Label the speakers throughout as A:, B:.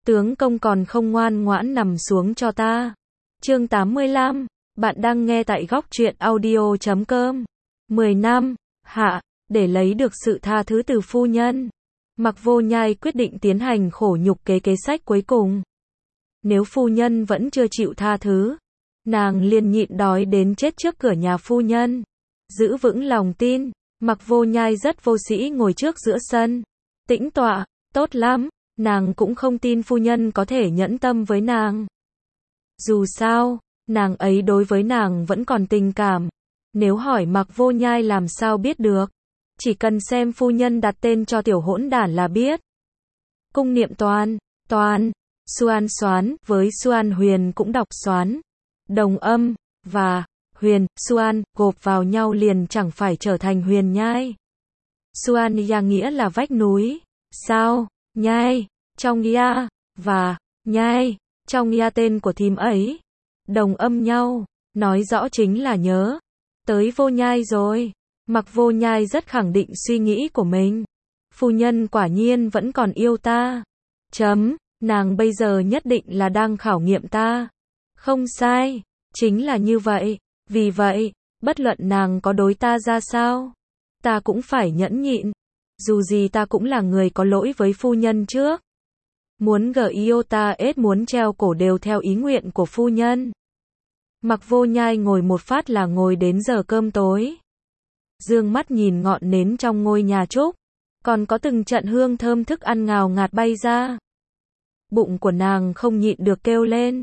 A: tướng công còn không ngoan ngoãn nằm xuống cho ta. Chương 85, bạn đang nghe tại góc truyện audio.com. 10 năm, hạ, để lấy được sự tha thứ từ phu nhân. Mặc Vô Nhai quyết định tiến hành khổ nhục kế sách cuối cùng. Nếu phu nhân vẫn chưa chịu tha thứ, nàng liền nhịn đói đến chết trước cửa nhà phu nhân. Giữ vững lòng tin, Mặc Vô Nhai rất vô sĩ ngồi trước giữa sân. Tĩnh tọa, tốt lắm, nàng cũng không tin phu nhân có thể nhẫn tâm với nàng. Dù sao, nàng ấy đối với nàng vẫn còn tình cảm. Nếu hỏi Mặc Vô Nhai làm sao biết được, chỉ cần xem phu nhân đặt tên cho tiểu hỗn đản là biết. Cung Niệm Toan, Xuan Xoán với Xuan Huyền cũng đọc xoán. Đồng âm, và, Huyền, Xuan, gộp vào nhau liền chẳng phải trở thành Huyền Nhai. Xuan ya nghĩa là vách núi. Sao, Nhai, trong ya, và, Nhai, trong ya tên của thím ấy. Đồng âm nhau, nói rõ chính là nhớ. Tới Vô Nhai rồi. Mặc Vô Nhai rất khẳng định suy nghĩ của mình. Phu nhân quả nhiên vẫn còn yêu ta. Nàng bây giờ nhất định là đang khảo nghiệm ta. Không sai, chính là như vậy. Vì vậy, bất luận nàng có đối ta ra sao, ta cũng phải nhẫn nhịn. Dù gì ta cũng là người có lỗi với phu nhân trước. Muốn gờ yêu ta ết muốn treo cổ đều theo ý nguyện của phu nhân. Mặc Vô Nhai ngồi một phát là ngồi đến giờ cơm tối. Dương mắt nhìn ngọn nến trong ngôi nhà trúc, còn có từng trận hương thơm thức ăn ngào ngạt bay ra. Bụng của nàng không nhịn được kêu lên.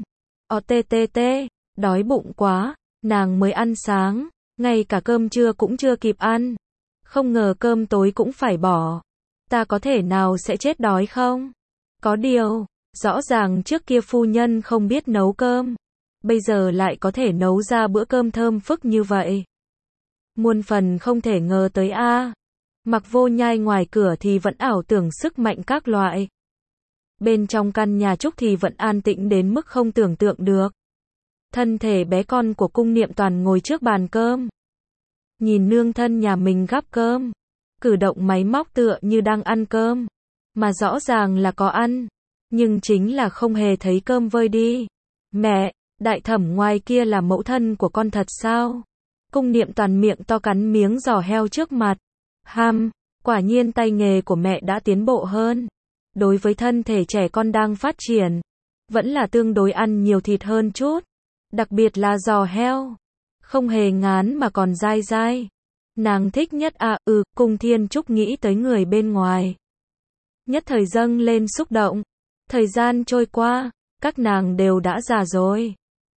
A: Đói bụng quá, nàng mới ăn sáng, ngay cả cơm trưa cũng chưa kịp ăn. Không ngờ cơm tối cũng phải bỏ. Ta có thể nào sẽ chết đói không? Có điều, rõ ràng trước kia phu nhân không biết nấu cơm. Bây giờ lại có thể nấu ra bữa cơm thơm phức như vậy. Muôn phần không thể ngờ tới a. Mặc Vô Nhai ngoài cửa thì vẫn ảo tưởng sức mạnh các loại. Bên trong căn nhà trúc thì vẫn an tĩnh đến mức không tưởng tượng được. Thân thể bé con của Cung Niệm Toàn ngồi trước bàn cơm. Nhìn nương thân nhà mình gắp cơm. Cử động máy móc tựa như đang ăn cơm. Mà rõ ràng là có ăn. Nhưng chính là không hề thấy cơm vơi đi. Mẹ, đại thẩm ngoài kia là mẫu thân của con thật sao? Cung Niệm Toàn miệng to cắn miếng giò heo trước mặt. Quả nhiên tay nghề của mẹ đã tiến bộ hơn. Đối với thân thể trẻ con đang phát triển, vẫn là tương đối ăn nhiều thịt hơn chút. Đặc biệt là giò heo. Không hề ngán mà còn dai dai. Nàng thích nhất Cung Thiên Trúc nghĩ tới người bên ngoài. Nhất thời dâng lên xúc động. Thời gian trôi qua, các nàng đều đã già rồi.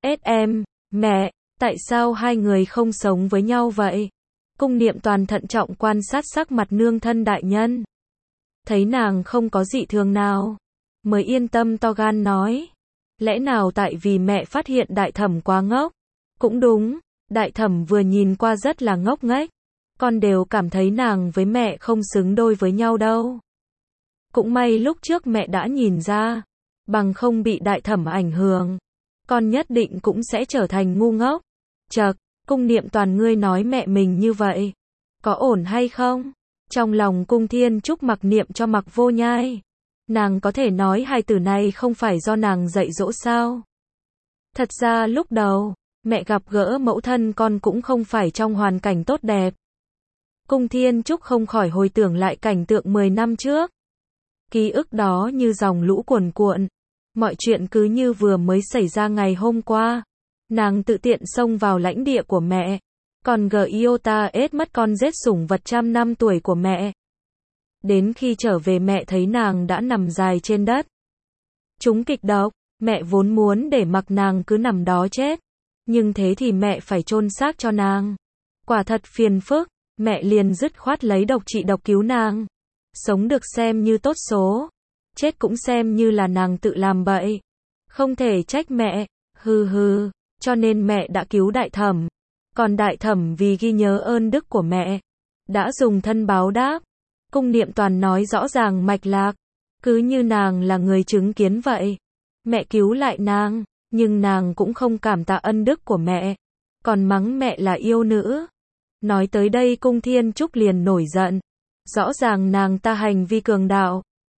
A: Mẹ, tại sao hai người không sống với nhau vậy? Cung Niệm Toàn thận trọng quan sát sắc mặt nương thân đại nhân. Thấy nàng không có dị thường nào, mới yên tâm to gan nói. Lẽ nào tại vì mẹ phát hiện đại thẩm quá ngốc? Cũng đúng, đại thẩm vừa nhìn qua rất là ngốc nghếch. Con đều cảm thấy nàng với mẹ không xứng đôi với nhau đâu. Cũng may lúc trước mẹ đã nhìn ra, bằng không bị đại thẩm ảnh hưởng, con nhất định cũng sẽ trở thành ngu ngốc. Chậc, Cung Niệm Toàn ngươi nói mẹ mình như vậy, có ổn hay không? Trong lòng Cung Thiên Trúc mặc niệm cho Mặc Vô Nhai. Nàng có thể nói hai từ này không phải do nàng dạy dỗ sao? Thật ra lúc đầu, mẹ gặp gỡ mẫu thân con cũng không phải trong hoàn cảnh tốt đẹp. Cung Thiên Trúc không khỏi hồi tưởng lại cảnh tượng 10 năm trước. Ký ức đó như dòng lũ cuồn cuộn. Mọi chuyện cứ như vừa mới xảy ra ngày hôm qua. Nàng tự tiện xông vào lãnh địa của mẹ. Còn Giota ết mất con rết sủng vật 100 năm tuổi của mẹ. Đến khi trở về mẹ thấy nàng đã nằm dài trên đất. Trúng kịch độc, mẹ vốn muốn để mặc nàng cứ nằm đó chết. Nhưng thế thì mẹ phải chôn xác cho nàng. Quả thật phiền phức, mẹ liền dứt khoát lấy độc trị độc cứu nàng. Sống được xem như tốt số. Chết cũng xem như là nàng tự làm bậy. Không thể trách mẹ, cho nên mẹ đã cứu đại thẩm. Còn đại thẩm vì ghi nhớ ơn đức của mẹ, đã dùng thân báo đáp. Cung Niệm Toàn nói rõ ràng mạch lạc. Cứ như nàng là người chứng kiến vậy. Mẹ cứu lại nàng, nhưng nàng cũng không cảm tạ ân đức của mẹ. Còn mắng mẹ là yêu nữ. Nói tới đây Cung Thiên Trúc liền nổi giận. Rõ ràng nàng ta hành vi cường đạo.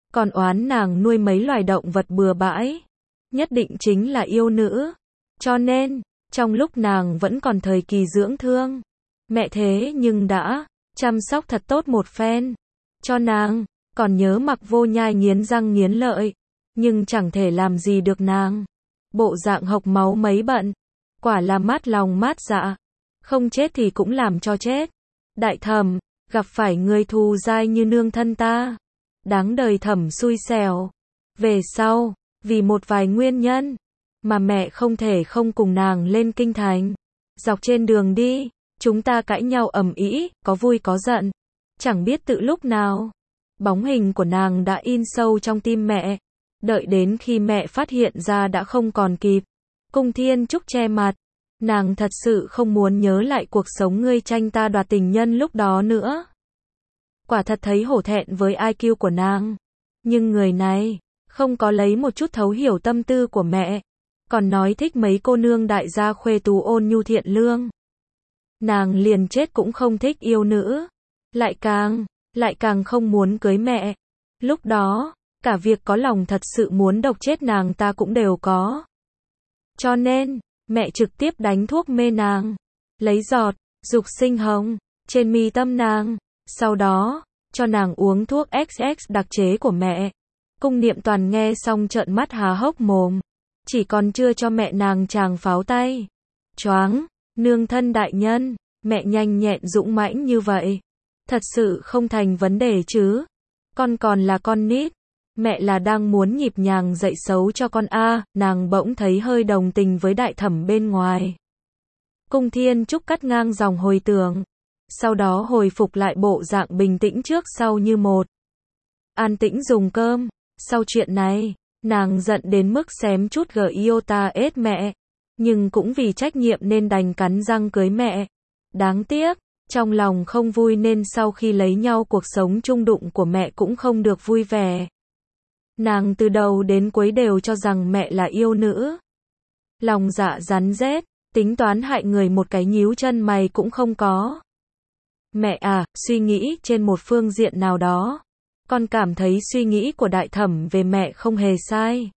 A: còn oán nàng nuôi mấy loài động vật bừa bãi. Nhất định chính là yêu nữ. Cho nên, trong lúc nàng vẫn còn thời kỳ dưỡng thương, mẹ thế nhưng đã chăm sóc thật tốt một phen cho nàng, còn nhớ Mặc Vô Nhai nghiến răng nghiến lợi, nhưng chẳng thể làm gì được nàng. Bộ dạng hộc máu mấy bận, quả là mát lòng mát dạ, không chết thì cũng làm cho chết. Đại Thẩm, gặp phải người thù dai như nương thân ta, đáng đời Thẩm xui xẻo. Về sau, vì một vài nguyên nhân mà mẹ không thể không cùng nàng lên kinh thành. Dọc trên đường đi, chúng ta cãi nhau ầm ĩ, có vui có giận. Chẳng biết tự lúc nào, bóng hình của nàng đã in sâu trong tim mẹ. Đợi đến khi mẹ phát hiện ra đã không còn kịp. Cung Thiên Trúc che mặt. Nàng thật sự không muốn nhớ lại cuộc sống ngươi tranh ta đoạt tình nhân lúc đó nữa. Quả thật thấy hổ thẹn với IQ của nàng. Nhưng người này, không có lấy một chút thấu hiểu tâm tư của mẹ. Còn nói thích mấy cô nương đại gia khuê tú ôn nhu thiện lương. Nàng liền chết cũng không thích yêu nữ. Lại càng không muốn cưới mẹ. Lúc đó, cả việc có lòng thật sự muốn độc chết nàng ta cũng đều có. Cho nên, mẹ trực tiếp đánh thuốc mê nàng. Lấy giọt, dục sinh hồng, trên mi tâm nàng. Sau đó, cho nàng uống thuốc XX đặc chế của mẹ. Cung Niệm Toàn nghe xong trợn mắt há hốc mồm. Chỉ còn chưa cho mẹ nàng chàng pháo tay. Choáng, nương thân đại nhân, mẹ nhanh nhẹn dũng mãnh như vậy. Thật sự không thành vấn đề chứ. Con còn là con nít. Mẹ là đang muốn nhịp nhàng dạy xấu cho con a. Nàng bỗng thấy hơi đồng tình với Đại Thẩm bên ngoài. Cung Thiên Trúc cắt ngang dòng hồi tưởng. Sau đó hồi phục lại bộ dạng bình tĩnh trước sau như một. An tĩnh dùng cơm. Sau chuyện này, nàng giận đến mức xém chút iota ết mẹ. Nhưng cũng vì trách nhiệm nên đành cắn răng cưới mẹ. Đáng tiếc, trong lòng không vui nên sau khi lấy nhau cuộc sống chung đụng của mẹ cũng không được vui vẻ. Nàng từ đầu đến cuối đều cho rằng mẹ là yêu nữ. Lòng dạ rắn rết, tính toán hại người một cái nhíu chân mày cũng không có. Mẹ à, suy nghĩ trên một phương diện nào đó. Con cảm thấy suy nghĩ của Đại Thẩm về mẹ không hề sai.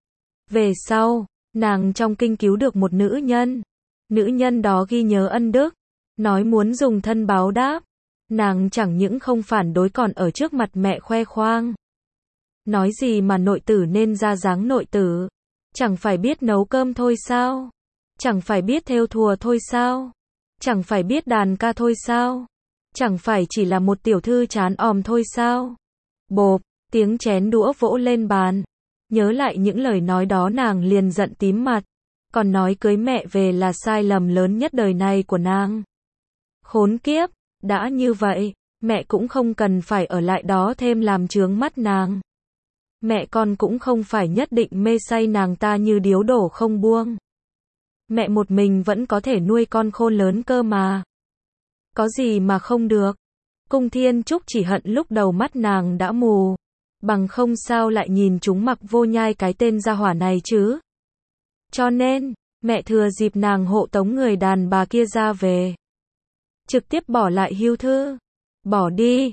A: Về sau, nàng trong kinh cứu được một nữ nhân. Nữ nhân đó ghi nhớ ân đức, nói muốn dùng thân báo đáp. Nàng chẳng những không phản đối còn ở trước mặt mẹ khoe khoang. Nói gì mà nội tử nên ra dáng nội tử. Chẳng phải biết nấu cơm thôi sao? Chẳng phải biết thêu thùa thôi sao? Chẳng phải biết đàn ca thôi sao? Chẳng phải chỉ là một tiểu thư chán òm thôi sao? Bộp, tiếng chén đũa vỗ lên bàn. Nhớ lại những lời nói đó nàng liền giận tím mặt. Còn nói cưới mẹ về là sai lầm lớn nhất đời này của nàng. Khốn kiếp, đã như vậy, mẹ cũng không cần phải ở lại đó thêm làm chướng mắt nàng. Mẹ con cũng không phải nhất định mê say nàng ta như điếu đổ không buông. Mẹ một mình vẫn có thể nuôi con khôn lớn cơ mà. Có gì mà không được. Cung Thiên Trúc chỉ hận lúc đầu mắt nàng đã mù. Bằng không sao lại nhìn chúng Mặc Vô Nhai cái tên gia hỏa này chứ. Cho nên, mẹ thừa dịp nàng hộ tống người đàn bà kia ra về. Trực tiếp bỏ lại hưu thư. Bỏ đi,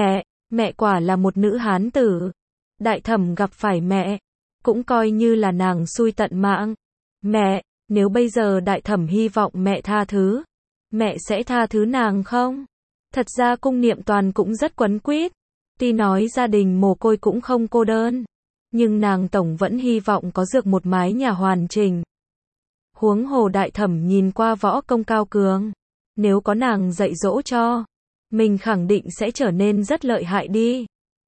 A: mẹ quả là một nữ hán tử. Đại Thẩm gặp phải mẹ, cũng coi như là nàng xui tận mạng. Mẹ, nếu bây giờ Đại Thẩm hy vọng mẹ tha thứ, mẹ sẽ tha thứ nàng không? Thật ra Cung Niệm Toàn cũng rất quấn quýt. Tuy nói gia đình mồ côi cũng không cô đơn, nhưng nàng tổng vẫn hy vọng có được một mái nhà hoàn chỉnh. Huống hồ Đại Thẩm nhìn qua võ công cao cường, nếu có nàng dạy dỗ cho, mình khẳng định sẽ trở nên rất lợi hại đi.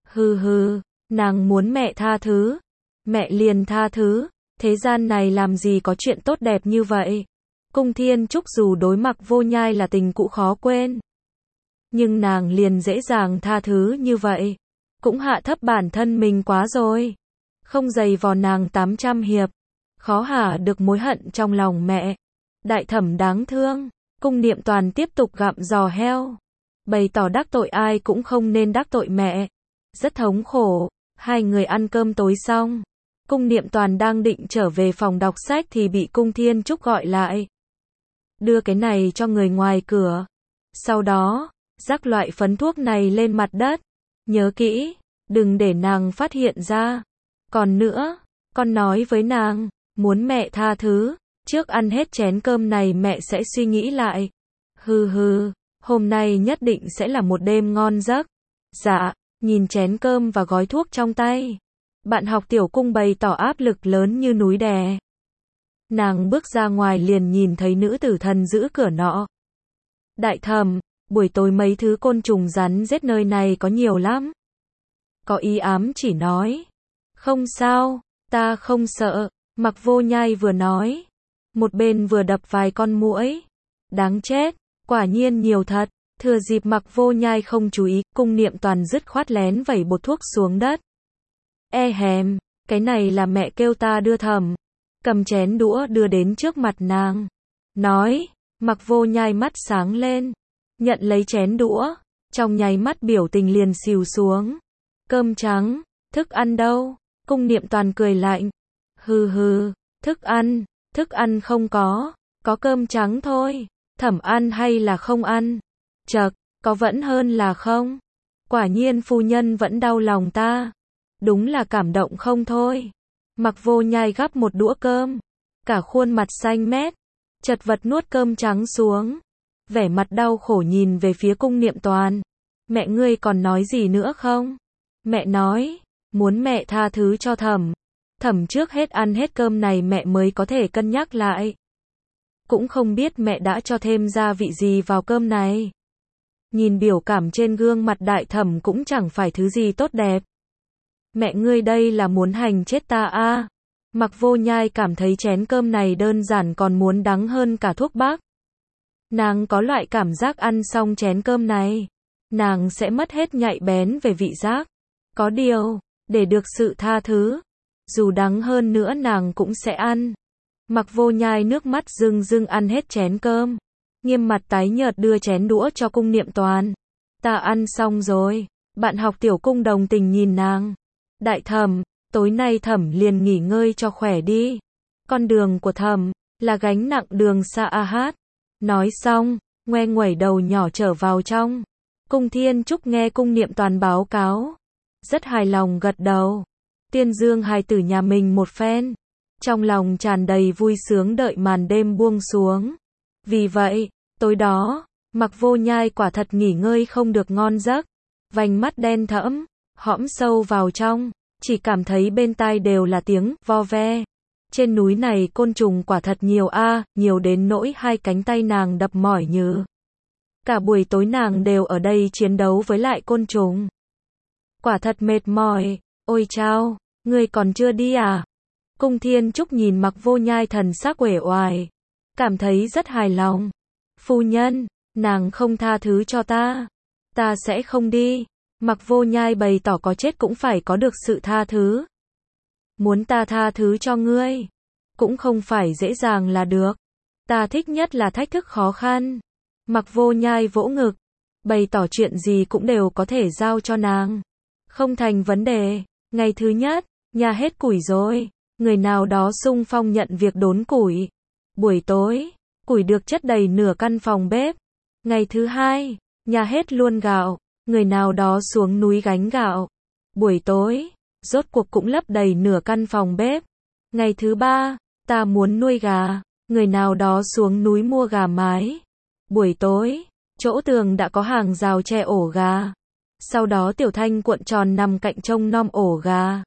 A: Hừ, nàng muốn mẹ tha thứ, mẹ liền tha thứ, thế gian này làm gì có chuyện tốt đẹp như vậy. Cung Thiên Trúc dù đối Mặc Vô Nhai là tình cũ khó quên, nhưng nàng liền dễ dàng tha thứ như vậy, cũng hạ thấp bản thân mình quá rồi. Không giày vò nàng 800 hiệp, khó hả được mối hận trong lòng mẹ. Đại Thẩm đáng thương. Cung Niệm Toàn tiếp tục gặm giò heo, bày tỏ đắc tội ai cũng không nên đắc tội mẹ. Rất thống khổ. Hai người ăn cơm tối xong, Cung Niệm Toàn đang định trở về phòng đọc sách thì bị Cung Thiên Trúc gọi lại. Đưa cái này cho người ngoài cửa. Sau đó, rắc loại phấn thuốc này lên mặt đất. Nhớ kỹ, đừng để nàng phát hiện ra. Còn nữa, con nói với nàng, muốn mẹ tha thứ, trước ăn hết chén cơm này mẹ sẽ suy nghĩ lại. Hừ hừ, hôm nay nhất định sẽ là một đêm ngon giấc. Dạ, nhìn chén cơm và gói thuốc trong tay. Bạn học tiểu cung bày tỏ áp lực lớn như núi đè. Nàng bước ra ngoài liền nhìn thấy nữ tử thần giữ cửa nọ. Đại thẩm, buổi tối mấy thứ côn trùng rắn rết nơi này có nhiều lắm. Có ý ám chỉ nói. Không sao, ta không sợ, Mặc Vô Nhai vừa nói. Một bên vừa đập vài con muỗi. Đáng chết, quả nhiên nhiều thật. Thừa dịp Mặc Vô Nhai không chú ý, Cung Niệm Toàn dứt khoát lén vẩy bột thuốc xuống đất. E hèm, cái này là mẹ kêu ta đưa thẩm. Cầm chén đũa đưa đến trước mặt nàng. Nói, Mặc Vô Nhai mắt sáng lên. Nhận lấy chén đũa. Trong nháy mắt biểu tình liền xìu xuống. Cơm trắng, thức ăn đâu? Cung Niệm Toàn cười lạnh. Hừ hừ, thức ăn không có cơm trắng thôi. Thẩm ăn hay là không ăn? Chậc, có vẫn hơn là không. Quả nhiên phu nhân vẫn đau lòng ta. Đúng là cảm động không thôi. Mặc Vô Nhai gắp một đũa cơm. Cả khuôn mặt xanh mét. Chật vật nuốt cơm trắng xuống. Vẻ mặt đau khổ nhìn về phía Cung Niệm Toàn. Mẹ ngươi còn nói gì nữa không? Mẹ nói, muốn mẹ tha thứ cho thẩm. Thẩm trước hết ăn hết cơm này mẹ mới có thể cân nhắc lại. Cũng không biết mẹ đã cho thêm gia vị gì vào cơm này. Nhìn biểu cảm trên gương mặt đại thẩm cũng chẳng phải thứ gì tốt đẹp. Mẹ ngươi đây là muốn hành chết ta à? Mặc Vô Nhai cảm thấy chén cơm này đơn giản còn muốn đắng hơn cả thuốc bắc. Nàng có loại cảm giác ăn xong chén cơm này, nàng sẽ mất hết nhạy bén về vị giác. Có điều, để được sự tha thứ, dù đắng hơn nữa nàng cũng sẽ ăn. Mặc Vô Nhai nước mắt rưng rưng ăn hết chén cơm. Nghiêm mặt tái nhợt đưa chén đũa cho Cung Niệm Toàn. Ta ăn xong rồi. Bạn học tiểu cung đồng tình nhìn nàng. Đại thẩm, tối nay thẩm liền nghỉ ngơi cho khỏe đi. Con đường của thẩm là gánh nặng đường xa a hát. Nói xong, ngoe nguẩy đầu nhỏ trở vào trong. Cung Thiên Trúc nghe Cung Niệm Toàn báo cáo. Rất hài lòng gật đầu. Tiên dương hài tử nhà mình một phen. Trong lòng tràn đầy vui sướng đợi màn đêm buông xuống. Vì vậy, tối đó, Mặc Vô Nhai quả thật nghỉ ngơi không được ngon giấc. Vành mắt đen thẫm, hõm sâu vào trong, chỉ cảm thấy bên tai đều là tiếng vo ve. Trên núi này côn trùng quả thật nhiều a, nhiều đến nỗi hai cánh tay nàng đập mỏi nhừ. Cả buổi tối nàng đều ở đây chiến đấu với lại côn trùng. Quả thật mệt mỏi. Ôi chao, ngươi còn chưa đi à? Cung Thiên Trúc nhìn Mặc Vô Nhai thần sắc uể oải, cảm thấy rất hài lòng. Phu nhân, nàng không tha thứ cho ta. Ta sẽ không đi. Mặc Vô Nhai bày tỏ có chết cũng phải có được sự tha thứ. Muốn ta tha thứ cho ngươi, cũng không phải dễ dàng là được. Ta thích nhất là thách thức khó khăn. Mặc Vô Nhai vỗ ngực, bày tỏ chuyện gì cũng đều có thể giao cho nàng. Không thành vấn đề. Ngày thứ nhất, nhà hết củi rồi. Người nào đó xung phong nhận việc đốn củi. Buổi tối, củi được chất đầy nửa căn phòng bếp. Ngày thứ hai, nhà hết luôn gạo. Người nào đó xuống núi gánh gạo. Buổi tối, rốt cuộc cũng lấp đầy nửa căn phòng bếp. Ngày thứ ba, ta muốn nuôi gà. Người nào đó xuống núi mua gà mái. Buổi tối, chỗ tường đã có hàng rào che ổ gà. Sau đó Tiểu Thanh cuộn tròn nằm cạnh trông nom ổ gà.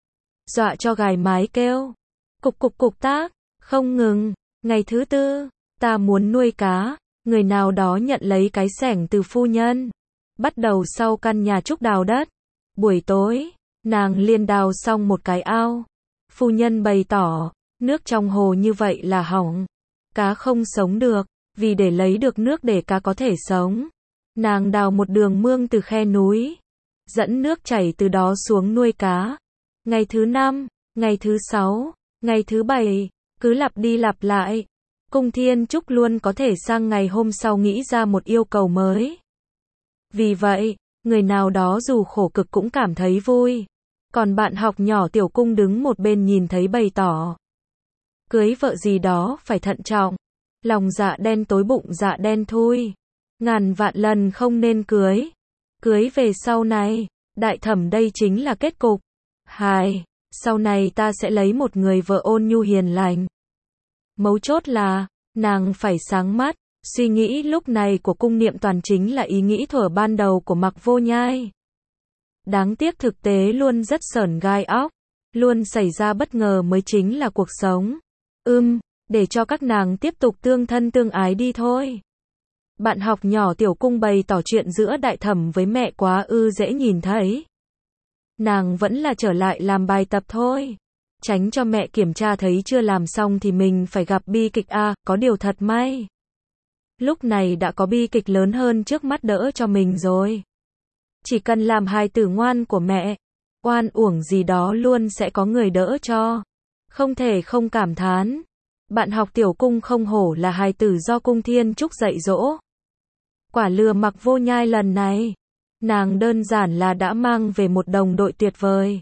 A: Dọa cho gài mái kêu. Cục cục cục tác, không ngừng. Ngày thứ tư, ta muốn nuôi cá. Người nào đó nhận lấy cái xẻng từ phu nhân. Bắt đầu sau căn nhà trúc đào đất. Buổi tối, nàng liền đào xong một cái ao. Phu nhân bày tỏ, nước trong hồ như vậy là hỏng. Cá không sống được, vì để lấy được nước để cá có thể sống. Nàng đào một đường mương từ khe núi. Dẫn nước chảy từ đó xuống nuôi cá. Ngày thứ 5, ngày thứ 6, ngày thứ 7, cứ lặp đi lặp lại. Cung Thiên Trúc luôn có thể sang ngày hôm sau nghĩ ra một yêu cầu mới. Vì vậy, người nào đó dù khổ cực cũng cảm thấy vui. Còn bạn học nhỏ tiểu cung đứng một bên nhìn thấy bày tỏ. Cưới vợ gì đó phải thận trọng. Lòng dạ đen tối bụng dạ đen thui. Ngàn vạn lần không nên cưới. Cưới về sau này, Đại thẩm đây chính là kết cục. Hài, sau này ta sẽ lấy một người vợ ôn nhu hiền lành. Mấu chốt là, nàng phải sáng mắt. Suy nghĩ lúc này của Cung Niệm Toàn chính là ý nghĩ thuở ban đầu của Mạc Vô Nhai. Đáng tiếc thực tế luôn rất sởn gai óc. Luôn xảy ra bất ngờ mới chính là cuộc sống. Để cho các nàng tiếp tục tương thân tương ái đi thôi. Bạn học nhỏ Tiểu Cung bày tỏ chuyện giữa đại thẩm với mẹ quá dễ nhìn thấy. Nàng vẫn là trở lại làm bài tập thôi. Tránh cho mẹ kiểm tra thấy chưa làm xong thì mình phải gặp bi kịch có điều thật may. Lúc này đã có bi kịch lớn hơn trước mắt đỡ cho mình rồi. Chỉ cần làm hài tử ngoan của mẹ, oan uổng gì đó luôn sẽ có người đỡ cho. Không thể không cảm thán. Bạn học Tiểu Cung không hổ là hài tử do Cung Thiên Trúc dạy dỗ. Quả lừa Mạc Vô Nhai lần này, nàng đơn giản là đã mang về một đồng đội tuyệt vời.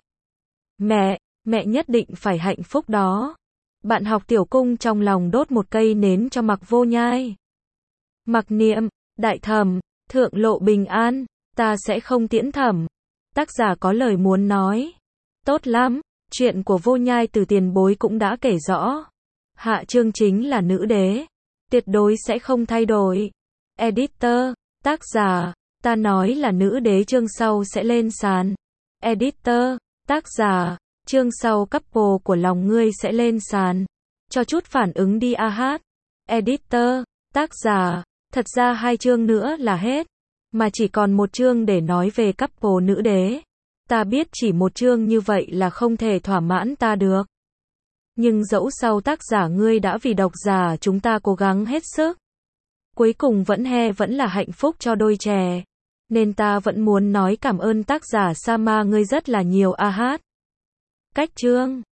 A: Mẹ nhất định phải hạnh phúc đó. Bạn học Tiểu Cung trong lòng đốt một cây nến cho Mạc Vô Nhai. Mặc niệm, đại thẩm, thượng lộ bình an, ta sẽ không tiễn thẩm. Tác giả có lời muốn nói. Tốt lắm, chuyện của Vô Nhai từ tiền bối cũng đã kể rõ. Hạ chương chính là nữ đế. Tuyệt đối sẽ không thay đổi. Editor, tác giả, ta nói là nữ đế chương sau sẽ lên sàn. Editor, tác giả, chương sau couple của lòng ngươi sẽ lên sàn. Cho chút phản ứng đi hát. Editor, tác giả, thật ra 2 chương nữa là hết. Mà chỉ còn 1 chương để nói về couple nữ đế. Ta biết chỉ 1 chương như vậy là không thể thỏa mãn ta được. Nhưng dẫu sau tác giả ngươi đã vì độc giả chúng ta cố gắng hết sức. Cuối cùng vẫn là hạnh phúc cho đôi trẻ. Nên ta vẫn muốn nói cảm ơn tác giả Sama ngươi rất là nhiều hát. Cách chương